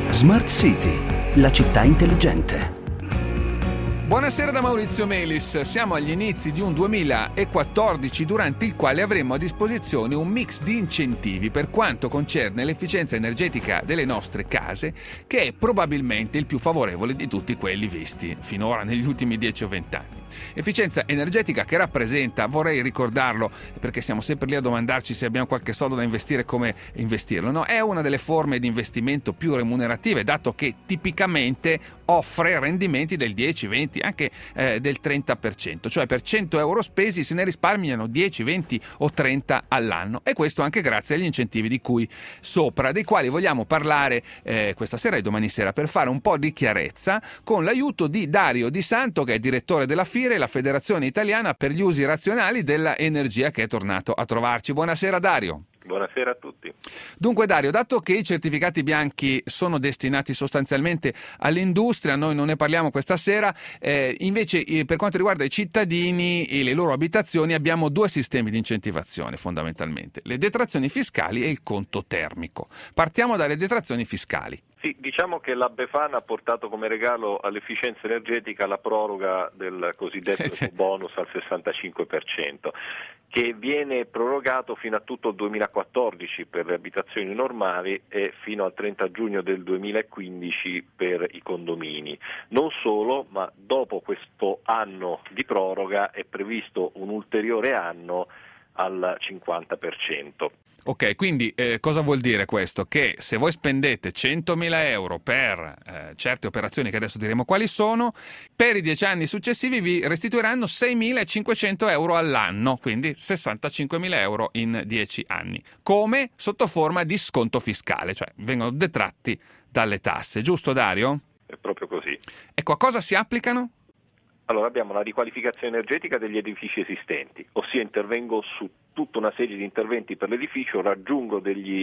Smart City, la città intelligente. Buonasera da Maurizio Melis. Siamo agli inizi di un 2014 durante il quale avremo a disposizione un mix di incentivi per quanto concerne l'efficienza energetica delle nostre case, che è probabilmente il più favorevole di tutti quelli visti finora negli ultimi 10 o 20 anni. Efficienza energetica che rappresenta, vorrei ricordarlo perché siamo sempre lì a domandarci se abbiamo qualche soldo da investire, come investirlo, no? È una delle forme di investimento più remunerative, dato che tipicamente offre rendimenti del 10, 20, anche del 30%, cioè per 100 euro spesi se ne risparmiano 10, 20 o 30 all'anno, e questo anche grazie agli incentivi di cui sopra, dei quali vogliamo parlare questa sera e domani sera per fare un po' di chiarezza con l'aiuto di Dario Di Santo, che è direttore della FIRE, la Federazione Italiana per gli Usi Razionali della Energia, che è tornato a trovarci. Buonasera Dario. Buonasera a tutti. Dunque Dario, dato che i certificati bianchi sono destinati sostanzialmente all'industria, noi non ne parliamo questa sera, invece per quanto riguarda i cittadini e le loro abitazioni abbiamo due sistemi di incentivazione fondamentalmente, le detrazioni fiscali e il conto termico. Partiamo dalle detrazioni fiscali. Sì, diciamo che la Befana ha portato come regalo all'efficienza energetica la proroga del cosiddetto bonus al 65%, che viene prorogato fino a tutto il 2014 per le abitazioni normali e fino al 30 giugno del 2015 per i condomini. Non solo, ma dopo questo anno di proroga è previsto un ulteriore anno al 50%. Ok, quindi cosa vuol dire questo? Che se voi spendete 100.000 euro per certe operazioni, che adesso diremo quali sono, per i 10 anni successivi vi restituiranno 6.500 euro all'anno, quindi 65.000 euro in 10 anni, come sotto forma di sconto fiscale, cioè vengono detratti dalle tasse, giusto Dario? È proprio così. Ecco, a cosa si applicano? Allora abbiamo la riqualificazione energetica degli edifici esistenti, ossia intervengo su tutta una serie di interventi per l'edificio, raggiungo degli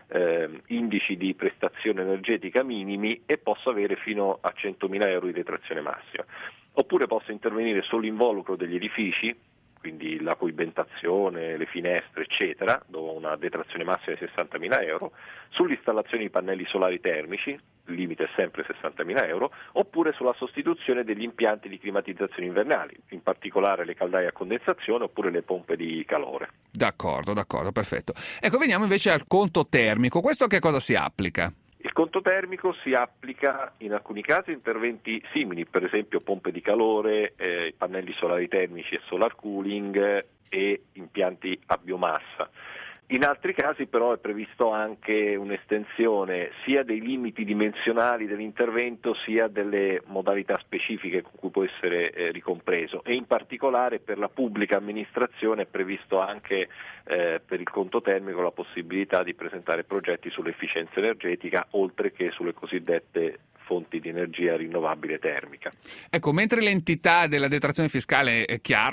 indici di prestazione energetica minimi e posso avere fino a 100.000 euro di detrazione massima. Oppure posso intervenire sull'involucro degli edifici, quindi la coibentazione, le finestre, eccetera, dove ho una detrazione massima di 60.000 euro, sull'installazione di pannelli solari termici, il limite è sempre 60.000 euro, oppure sulla sostituzione degli impianti di climatizzazione invernali, in particolare le caldaie a condensazione oppure le pompe di calore. D'accordo, perfetto. Ecco, veniamo invece al conto termico. Questo a che cosa si applica? Il conto termico si applica in alcuni casi a interventi simili, per esempio pompe di calore, pannelli solari termici e solar cooling e impianti a biomassa. In altri casi però è previsto anche un'estensione sia dei limiti dimensionali dell'intervento sia delle modalità specifiche con cui può essere ricompreso, e in particolare per la pubblica amministrazione è previsto anche per il conto termico la possibilità di presentare progetti sull'efficienza energetica oltre che sulle cosiddette fonti di energia rinnovabile termica. Ecco, mentre l'entità della detrazione fiscale è chiara,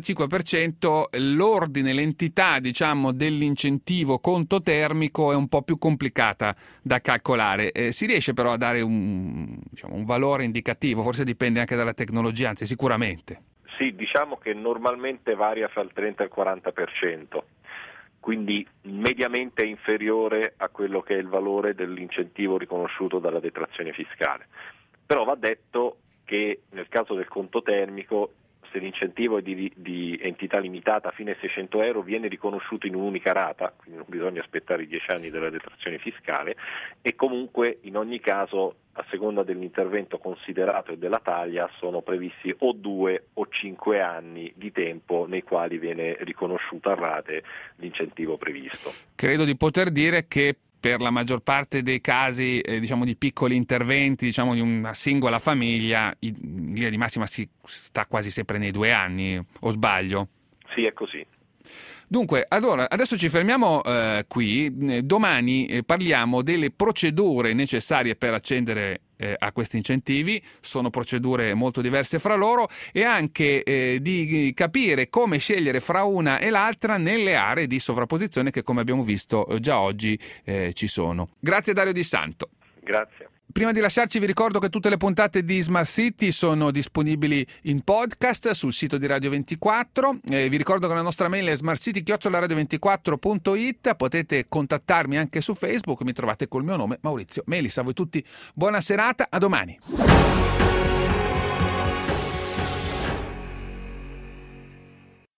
65%, l'ordine, l'entità, diciamo, dell'incentivo conto termico è un po' più complicata da calcolare. Si riesce però a dare un valore indicativo, forse dipende anche dalla tecnologia, anzi sicuramente. Sì, diciamo che normalmente varia fra il 30 e il 40%. Quindi mediamente è inferiore a quello che è il valore dell'incentivo riconosciuto dalla detrazione fiscale. Però va detto che nel caso del conto termico, se l'incentivo è di entità limitata fino ai 600 euro, viene riconosciuto in un'unica rata, quindi non bisogna aspettare i 10 anni della detrazione fiscale, e comunque in ogni caso, a seconda dell'intervento considerato e della taglia, sono previsti o 2 o 5 anni di tempo nei quali viene riconosciuto a rate l'incentivo previsto. Credo di poter dire che per la maggior parte dei casi di piccoli interventi, di una singola famiglia, in linea di massima si sta quasi sempre nei 2 anni, o sbaglio? Sì, è così. Dunque, allora, adesso ci fermiamo qui, domani parliamo delle procedure necessarie per accedere a questi incentivi, sono procedure molto diverse fra loro, e anche di capire come scegliere fra una e l'altra nelle aree di sovrapposizione che, come abbiamo visto già oggi, ci sono. Grazie Dario Di Santo. Grazie. Prima di lasciarci vi ricordo che tutte le puntate di Smart City sono disponibili in podcast sul sito di Radio 24. Vi ricordo che la nostra mail è smartcity@radio24.it. Potete contattarmi anche su Facebook, mi trovate col mio nome Maurizio Melis. A voi tutti buona serata, a domani.